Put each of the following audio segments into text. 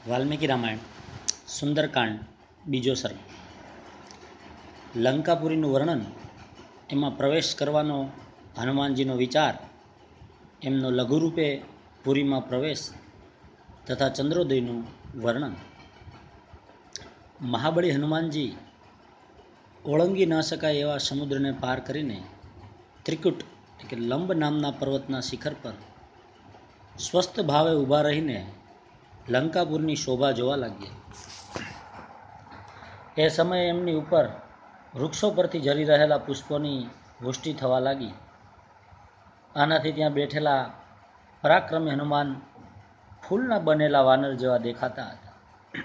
વાલ્મીકી રામાયણ સુંદરકાંડ બીજો સર્ગ. લંકાપુરીનું વર્ણન, એમાં પ્રવેશ કરવાનો હનુમાનજીનો વિચાર, એમનો લઘુરૂપે પુરીમાં પ્રવેશ તથા ચંદ્રોદયનું વર્ણન. મહાબળી હનુમાનજી ઓળંગી ન શકાય એવા સમુદ્રને પાર કરીને ત્રિકુટ કે લંબ નામના પર્વતના શિખર પર સ્વસ્થ ભાવે ઊભા રહીને લંકાપુરની શોભા જોવા લાગ્યા. એ સમયે એમની ઉપર વૃક્ષો પરથી ઝરી રહેલા પુષ્પોની વૃષ્ટિ થવા લાગી. આનાથી ત્યાં બેઠેલા પરાક્રમી હનુમાન ફૂલના બનેલા વાનર જેવા દેખાતા હતા.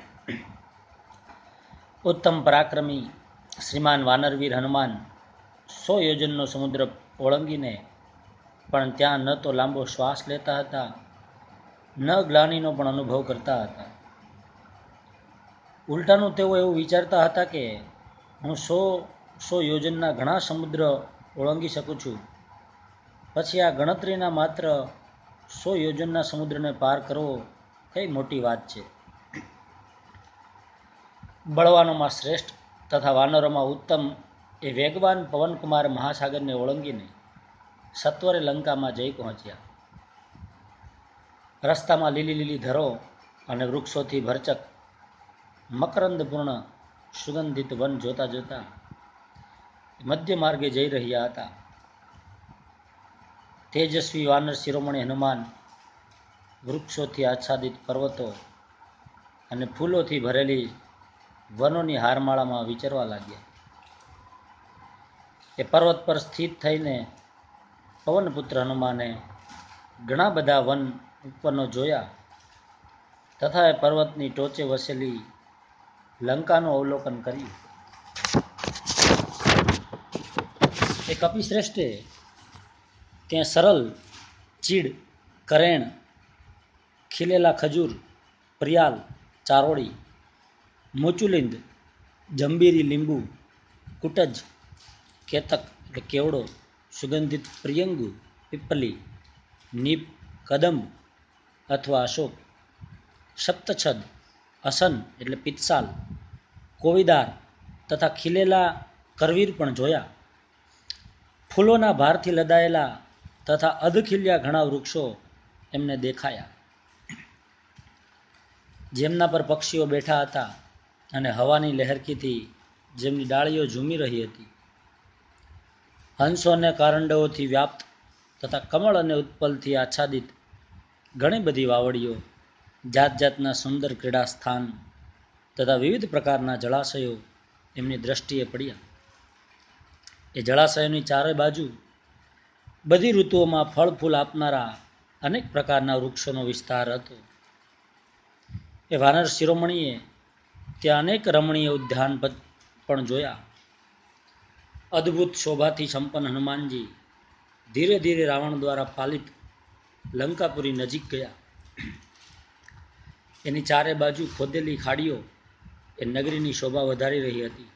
ઉત્તમ પરાક્રમી શ્રીમાન વાનરવીર હનુમાન 100 યોજનનો સમુદ્ર ઓળંગીને પણ ત્યાં ન તો લાંબો શ્વાસ લેતા હતા, ન ગ્લાનિનો પણ અનુભવ કરતા હતા. ઉલટાનું તેઓ એવું વિચારતા હતા કે હું 100 યોજનના ઘણા સમુદ્ર ઓળંગી શકું છું, પછી આ ગણતરીના માત્ર 100 યોજનના સમુદ્રને પાર કરવો કઈ મોટી વાત છે. બળવાનોમાં શ્રેષ્ઠ તથા વાનરોમાં ઉત્તમ એ વેગવાન પવનકુમાર મહાસાગરને ઓળંગીને સત્વરે લંકામાં જઈ પહોંચ્યા. રસ્તામાં લીલી લીલી ધરો અને વૃક્ષોથી ભરચક મકરંદપૂર્ણ સુગંધિત વન જોતા જોતા મધ્ય માર્ગે જઈ રહ્યા હતા. તેજસ્વી વાનર શિરોમણી હનુમાન વૃક્ષોથી આચ્છાદિત પર્વતો અને ફૂલોથી ભરેલી વનોની હારમાળામાં વિચરવા લાગ્યા. એ પર્વત પર સ્થિત થઈને પવનપુત્ર હનુમાને ઘણા બધા વન ઉપવનો જોયા તથા એ પર્વતની ટોચે વસેલી લંકાનું અવલોકન કર્યું. એ કપિશ્રેષ્ઠે ત્યાં સરલ, ચીડ, કરેણ, ખીલેલા ખજૂર, પ્રિયાલ, ચારોળી, મુચુલિંદ, જંબીરી, લીંબુ, કુટજ, કેતક એટલે કેવડો, સુગંધિત પ્રિયંગુ, પીપલી, નીપ, કદંબ અથવા અશોક, સપ્તછદ, અસન એટલે પિત્સાલ, કોવિદાર તથા ખીલેલા કરવીર પણ જોયા. ફૂલોના ભારથી લદાયેલા તથા અધખીલ્યા ઘણા વૃક્ષો એમને દેખાયા, જેમના પર પક્ષીઓ બેઠા હતા અને હવાની લહેરકીથી જેમની ડાળીઓ ઝૂમી રહી હતી. હંસો અને કારંડોથી વ્યાપ્ત તથા કમળ અને ઉત્પલથી આચ્છાદિત ઘણી બધી વાવડીઓ, જાત જાતના સુંદર ક્રીડા સ્થાન તથા વિવિધ પ્રકારના જળાશયો એમની દ્રષ્ટિએ પડ્યા. એ જળાશયોની ચારે બાજુ બધી ઋતુઓમાં ફળ ફૂલ આપનારા અનેક પ્રકારના વૃક્ષોનો વિસ્તાર હતો. એ વાનર શિરોમણીએ ત્યાં અનેક રમણીય ઉદ્યાન પણ જોયા. અદ્ભુત શોભાથી સંપન્ન હનુમાનજી ધીરે ધીરે રાવણ દ્વારા પાલિત લંકાપુરી નજીક ગયા. એની ચારે બાજુ ખોદેલી ખાડીઓ એ નગરીની શોભા વધારી રહી હતી.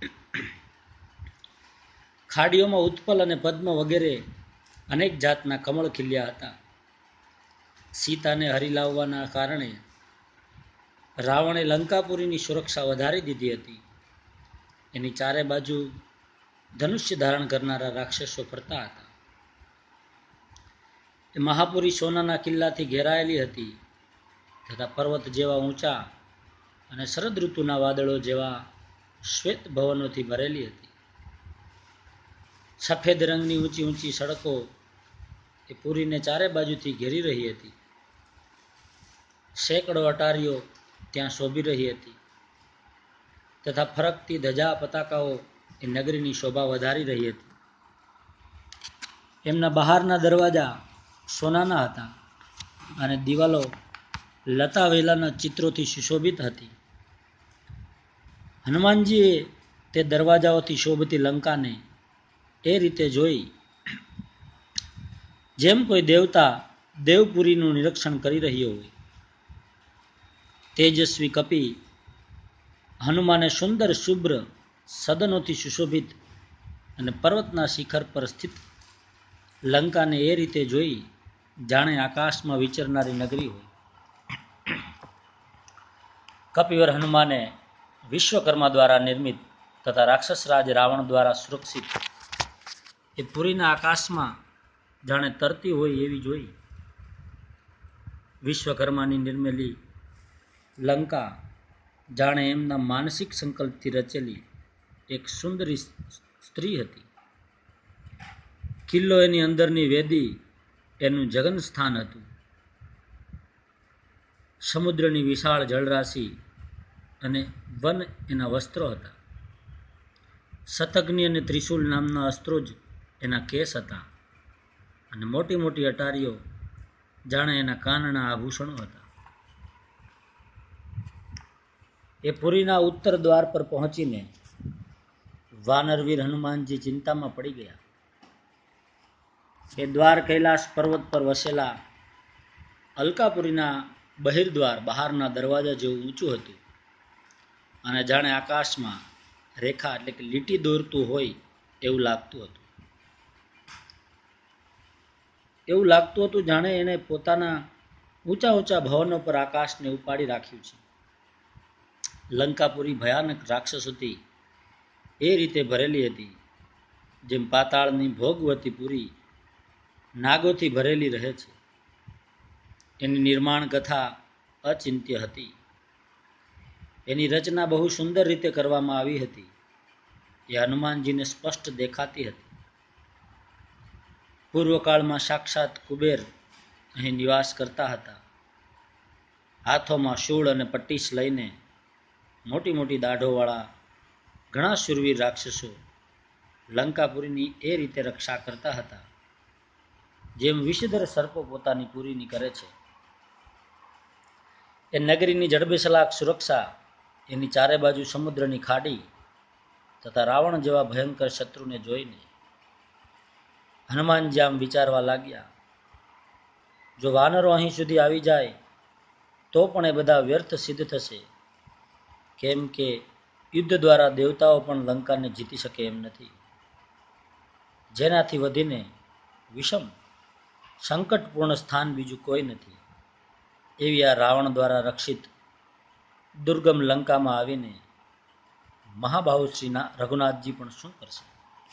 ખાડીઓમાં ઉત્પલ અને પદ્મ વગેરે અનેક જાતના કમળ ખીલ્યા હતા. સીતાને હરી લાવવાના કારણે રાવણે લંકાપુરીની સુરક્ષા વધારી દીધી હતી. એની ચારે બાજુ ધનુષ્ય ધારણ કરનારા રાક્ષસો ફરતા હતા. એ મહાપુરી સોનાના કિલ્લાથી ઘેરાયેલી હતી તથા પર્વત જેવા ઊંચા અને શરદ ઋતુના વાદળો જેવા શ્વેત ભવનોથી ભરેલી હતી. સફેદ રંગની ઊંચી ઊંચી સડકો એ પુરીને ચારે બાજુથી ઘેરી રહી હતી. સેંકડો અટારીઓ ત્યાં શોભી રહી હતી તથા ફરકતી ધજા પતાકાઓ એ નગરીની શોભા વધારી રહી હતી. એમના બહારના દરવાજા સોનાના હતા અને દિવાલો લતા વેલાના ચિત્રોથી સુશોભિત હતી. હનુમાનજીએ તે દરવાજાઓથી શોભતી લંકાને એ રીતે જોઈ જેમ કોઈ દેવતા દેવપુરીનું નિરીક્ષણ કરી રહ્યો હોય. તેજસ્વી કપી હનુમાને સુંદર શુભ્ર સદનોથી સુશોભિત અને પર્વતના શિખર પર સ્થિત લંકાને એ રીતે જોઈ જાણે આકાશમાં વિચરનારી નગરી હોય. કપિવર હનુમાને વિશ્વકર્મા દ્વારા નિર્મિત તથા રાક્ષસરાજ રાવણ દ્વારા સુરક્ષિત એ પુરીના આકાશમાં જાણે તરતી હોય એવી જોઈ. વિશ્વકર્માની નિર્મેલી લંકા જાણે એમના માનસિક સંકલ્પથી રચેલી એક સુંદરી સ્ત્રી હતી. કિલ્લો એની અંદરની વેદી એનું જગન સ્થાન હતું. સમુદ્રની વિશાળ જળરાશિ અને વન એના વસ્ત્રો હતા. શતગ્નિ અને ત્રિશુલ નામના અસ્ત્રો જ એના કેસ હતા અને મોટી મોટી અટારીઓ જાણે એના કાનના આભૂષણો હતા. એ પુરીના ઉત્તર દ્વાર પર પહોંચીને વાનરવીર હનુમાનજી ચિંતામાં પડી ગયા. એ દ્વાર કૈલાસ પર્વત પર વસેલા અલકાપુરીના બહિર્દ્વાર બહારના દરવાજા જેવું ઊંચું હતું અને જાણે આકાશમાં રેખા એટલે કે લીટી દોરતું હોય એવું લાગતું હતું. એવું લાગતું હતું જાણે એને પોતાના ઊંચા ઊંચા ભવનો પર આકાશને ઉપાડી રાખ્યું છે. લંકાપુરી ભયાનક રાક્ષસોથી એ રીતે ભરેલી હતી જેમ પાતાળની ભોગવતી પુરી નાગોથી ભરેલી રહે છે. એની નિર્માણ કથા અચિંત્ય હતી. એની રચના બહુ સુંદર રીતે કરવામાં આવી હતી. એ હનુમાનજીને સ્પષ્ટ દેખાતી હતી. પૂર્વકાળમાં સાક્ષાત કુબેર અહીં નિવાસ કરતા હતા. હાથોમાં શૂળ અને પટ્ટીસ લઈને મોટી મોટી દાઢોવાળા ઘણા શૂરવીર રાક્ષસો લંકાપુરીની એ રીતે રક્ષા કરતા હતા જેમ વિષધર સર્પો પોતાની પુરીની કરે છે. એ નગરીની જડબેસલાક સુરક્ષા, એની ચારે બાજુ સમુદ્રની ખાડી તથા રાવણ જેવા ભયંકર શત્રુને જોઈને હનુમાનજી આમ વિચારવા લાગ્યા, જો વાનરો અહીં સુધી આવી જાય તો પણ એ બધા વ્યર્થ સિદ્ધ થશે, કેમ કે યુદ્ધ દ્વારા દેવતાઓ પણ લંકાને જીતી શકે એમ નથી. જેનાથી વધીને વિષમ સંકટપૂર્ણ સ્થાન બીજું કોઈ નથી. એવી આ રાવણ દ્વારા રક્ષિત દુર્ગમ લંકામાં આવીને મહાબાહુ શ્રીના રઘુનાથજી પણ શું કરશે?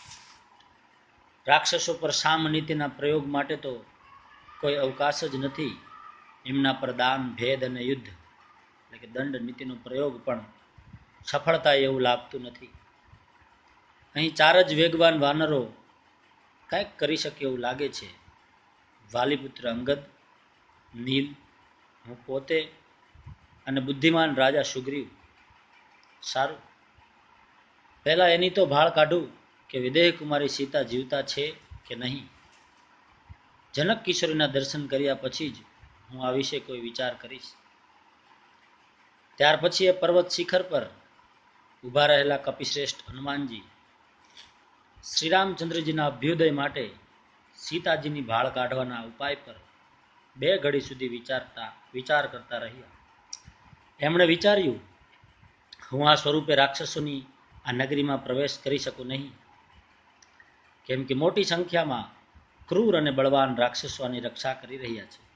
રાક્ષસો પર સામ નીતિના પ્રયોગ માટે તો કોઈ અવકાશ જ નથી. એમના પર દાન, ભેદ અને યુદ્ધ એટલે કે દંડ નીતિનો પ્રયોગ પણ સફળતા એવું લાગતું નથી. અહીં ચાર જ વેગવાન વાનરો કંઈક કરી શકે એવું લાગે છે. વાલીપુત્ર અંગદ, નીલ, હું પોતે અને બુદ્ધિમાન રાજા સુગ્રીવ. સારું, પહેલા એની તો ભાળ કાઢું કે વિદેહ કુમારી સીતા જીવતા છે કે નહીં. જનક કિશોરીના દર્શન કર્યા પછી જ હું આ વિશે કોઈ વિચાર કરીશ. ત્યાર પછી એ પર્વત શિખર પર ઊભા રહેલા કપિશ્રેષ્ઠ હનુમાનજી શ્રીરામચંદ્રજીના અભ્યુદય માટે સીતાજીની ભાળ કાઢવાના ઉપાય પર 2 ઘડી સુધી વિચાર કરતા રહ્યા. એમણે વિચાર્યું, હું આ સ્વરૂપે રાક્ષસોની આ નગરીમાં પ્રવેશ કરી શકું નહીં, કેમ કે મોટી સંખ્યામાં ક્રૂર અને બળવાન રાક્ષસો આની રક્ષા કરી રહ્યા છે.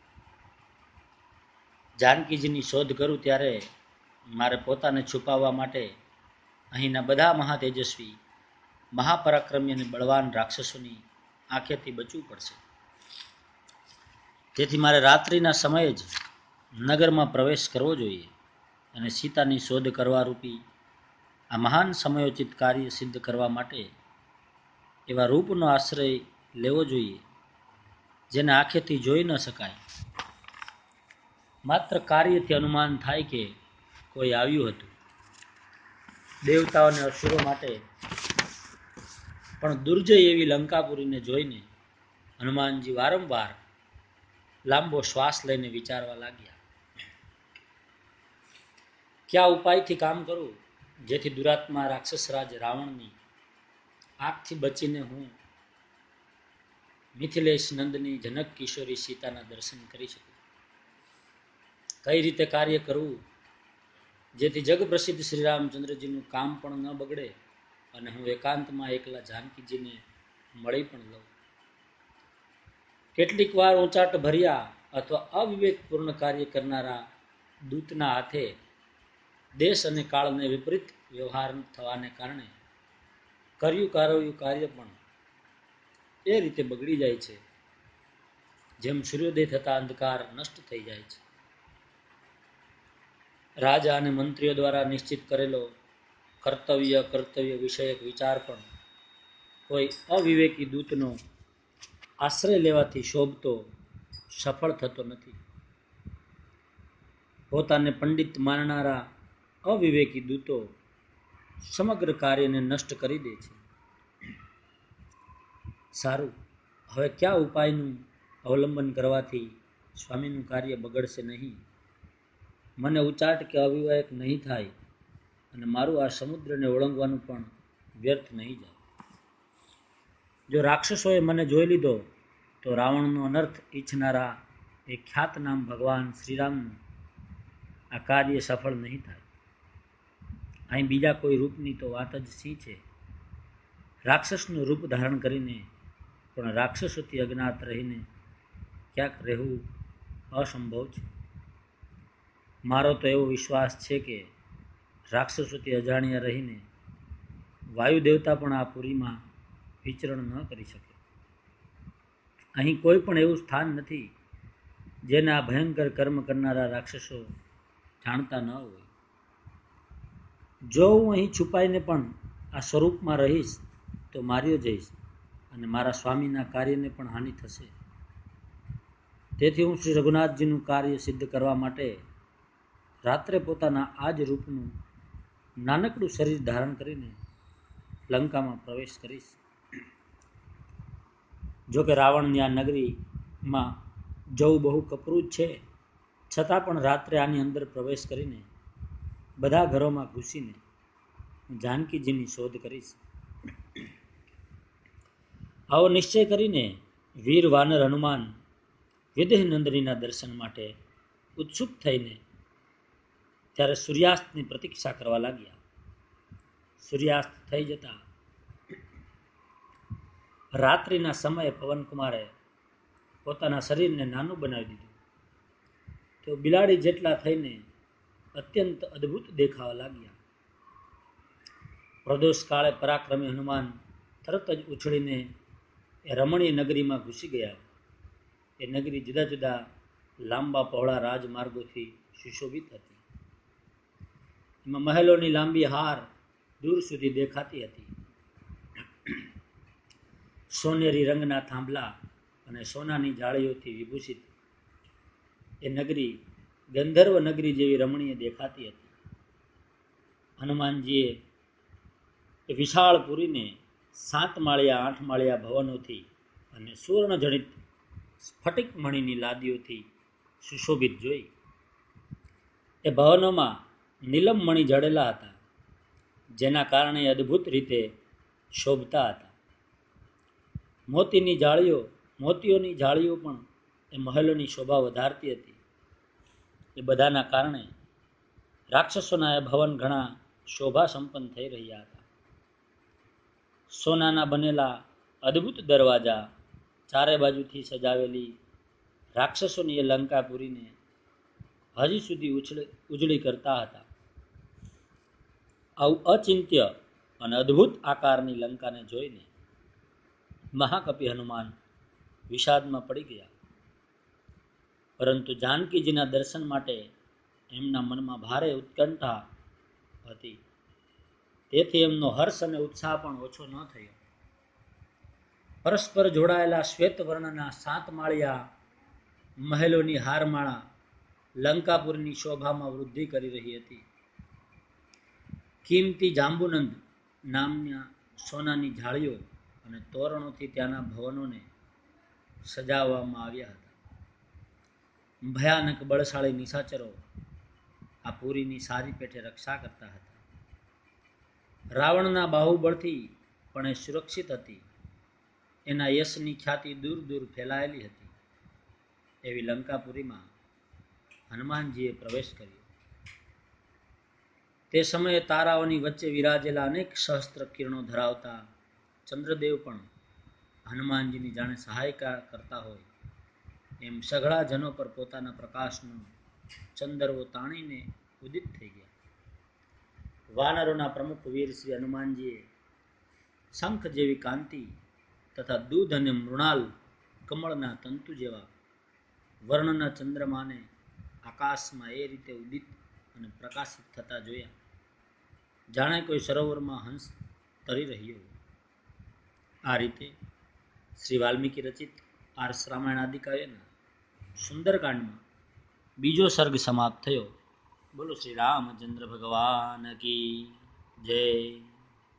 જાનકીજીની શોધ કરું ત્યારે મારે પોતાને છુપાવવા માટે અહીંના બધા મહાતેજસ્વી, મહાપરાક્રમી અને બળવાન રાક્ષસોની આંખેથી બચવું પડશે. તેથી મારે રાત્રિના સમયે જ નગરમાં પ્રવેશ કરવો જોઈએ અને સીતાની શોધ કરવા રૂપી આ મહાન સમયોચિત કાર્ય સિદ્ધ કરવા માટે એવા રૂપનો આશ્રય લેવો જોઈએ જેને આંખેથી જોઈ ન શકાય. માત્ર કાર્યથી અનુમાન થાય કે કોઈ આવ્યું હતું. દેવતાઓ અને અસુરો માટે પણ દુર્જય એવી લંકાપુરીને જોઈને હનુમાનજી વારંવાર લાંબો શ્વાસ લઈને વિચારવા લાગ્યા, કયા ઉપાયથી કામ કરું જેથી દુરાત્મા રાક્ષસરાજ રાવણની આંખથી બચીને હું મિથિલેશ નંદની જનક કિશોરી સીતાના દર્શન કરી શકું. કઈ રીતે કાર્ય કરવું જેથી જગ પ્રસિદ્ધ શ્રી રામચંદ્રજીનું કામ પણ ન બગડે અને હું એકાંતમાં એકલા જાનકીજીને મળી પણ લઉં. કેટલીક વાર ઊંચાટ ભર્યા અથવા અવિવેકપૂર્ણ કાર્ય કરનારા દૂતના હાથે દેશ અને કાળને વિપરીત વ્યવહાર થવાને કારણે કર્યું કાર્ય પણ એ રીતે બગડી જાય છે જેમ સૂર્યોદય થતા અંધકાર નષ્ટ થઈ જાય છે. રાજા અને મંત્રીઓ દ્વારા નિશ્ચિત કરેલો કર્તવ્ય વિષયક વિચાર પણ કોઈ અવિવેકી દૂતનો આશ્રય લેવાથી શોભતો સફળ થતો નથી. પોતાને પંડિત માનનારા અવિવેકી દૂતો સમગ્ર કાર્યને નષ્ટ કરી દે છે. સારું, હવે કયા ઉપાયનું અવલંબન કરવાથી સ્વામીનું કાર્ય બગડશે નહીં, મને ઉચાટ કે અવિવેક નહીં થાય અને મારું આ સમુદ્રને ઓળંગવાનું પણ વ્યર્થ નહીં જાય. જો રાક્ષસોએ મને જોઈ લીધો તો રાવણનો અનર્થ ઈચ્છનારા એ ખ્યાતનામ ભગવાન શ્રીરામનું આ કાર્ય સફળ નહીં થાય. અહીં બીજા કોઈ રૂપની તો વાત જ શી છે? રાક્ષસનું રૂપ ધારણ કરીને પણ રાક્ષસોથી અજ્ઞાત રહીને ક્યાંક રહેવું અસંભવ છે. મારો તો એવો વિશ્વાસ છે કે રાક્ષસોથી અજાણ્યા રહીને વાયુ દેવતા પણ આ પુરીમાં વિચરણ ન કરી શકે. અહીં કોઈ પણ એવું સ્થાન નથી જેને આ ભયંકર કર્મ કરનારા રાક્ષસો જાણતા ન હોય. જો હું અહીં છુપાઈને પણ આ સ્વરૂપમાં રહીશ તો માર્યો જઈશ અને મારા સ્વામીના કાર્યને પણ હાનિ થશે. તેથી હું શ્રી રઘુનાથજીનું કાર્ય સિદ્ધ કરવા માટે રાત્રે પોતાના આ જ રૂપનું નાનકડું શરીર ધારણ કરીને લંકામાં પ્રવેશ કરીશ. જો કે રાવણની આ નગરીમાં જવું બહુ કપરું છે, છતાં પણ રાત્રે આની અંદર પ્રવેશ કરીને બધા ઘરોમાં ઘૂસીને હું જાનકીજીની શોધ કરીશ. આવો નિશ્ચય કરીને વીર વાનર હનુમાન વિદેહ નંદનીના દર્શન માટે ઉત્સુક થઈને ત્યારે સૂર્યાસ્તની પ્રતીક્ષા કરવા લાગ્યા. સૂર્યાસ્ત થઈ જતા રાત્રિના સમયે પવનકુમારે પોતાના શરીરને નાનું બનાવી દીધું. તેઓ બિલાડી જેટલા થઈને અત્યંત અદ્ભુત દેખાવા લાગ્યા. પ્રદોષ કાળે પરાક્રમી હનુમાન તરત જ ઉછળીને એ રમણીય નગરીમાં ઘૂસી ગયા. એ નગરી જુદા જુદા લાંબા પહોળા રાજમાર્ગોથી સુશોભિત હતી. એમાં મહેલોની લાંબી હાર દૂર સુધી દેખાતી હતી. સોનેરી રંગના થાંભલા અને સોનાની જાળીઓથી વિભૂષિત એ નગરી ગંધર્વ નગરી જેવી રમણીય દેખાતી હતી. હનુમાનજીએ એ વિશાળ પુરીને 7 માળિયા 8 માળિયા ભવનોથી અને સુવર્ણ જડિત સ્ફટિક મણીની લાદીઓથી સુશોભિત જોઈ. એ ભવનોમાં નીલમ મણી જડેલા હતા, જેના કારણે અદ્ભુત રીતે શોભતા હતા. મોતીઓની જાળીઓ પણ એ મહેલોની શોભા વધારતી હતી. એ બધાના કારણે રાક્ષસોના એ ભવન ઘણા શોભા સંપન્ન થઈ રહ્યા હતા. સોનાના બનેલા અદ્ભુત દરવાજા, ચારે બાજુથી સજાવેલી રાક્ષસોની એ લંકાપુરીને હજી સુધી ઉજળી કરતા હતા. આવું અચિંત્ય અને અદ્ભુત આકારની લંકાને જોઈને મહાકપિ હનુમાન વિષાદમાં પડી ગયા. પરંતુ જાનકીજીના દર્શન માટે એમના મનમાં ભારે ઉત્કંઠા હતી. તેથી એમનો હર્ષ અને ઉત્સાહ પણ ઓછો ન થયો. પરસ્પર જોડાયેલા શ્વેત વર્ણના 7 માળિયા મહેલોની હારમાળા લંકાપુરની શોભામાં વૃદ્ધિ કરી રહી હતી. કિંમતી જાંબુનંદ નામના સોનાની જાળીઓ અને તોરણોથી ત્યાંના ભવનોને સજાવવામાં આવ્યા હતા. ભયાનક બળશાળી નિશાચરો આ પુરીની સારી પેઠે રક્ષા કરતા હતા. રાવણના બાહુબળથી પણ એ સુરક્ષિત હતી. એના યશની ખ્યાતિ દૂર દૂર ફેલાયેલી હતી. એવી લંકાપુરીમાં હનુમાનજીએ પ્રવેશ કર્યો. તે સમયે તારાઓની વચ્ચે વિરાજેલા અનેક સહસ્ત્ર કિરણો ધરાવતા ચંદ્રદેવ પણ હનુમાનજીની જાણે સહાયતા કરતા હોય એમ સઘળા જનો પર પોતાના પ્રકાશનો ચંદરવો તાણીને ઉદિત થઈ ગયા. વાનરોના પ્રમુખ વીર શ્રી હનુમાનજીએ શંખ જેવી કાંતિ તથા દૂધ અને મૃણાલ કમળના તંતુ જેવા વર્ણના ચંદ્રમાને આકાશમાં એ રીતે ઉદિત અને પ્રકાશિત થતા જોયા જાણે કોઈ સરોવરમાં હંસ તરી રહ્યો. આ રીતે શ્રી વાલ્મીકી રચિત આર્ષ રામાયણ આદિકાવ્યના સુંદરકાંડમાં બીજો સર્ગ સમાપ્ત થયો. બોલો શ્રી રામચંદ્ર ભગવાન કી જય.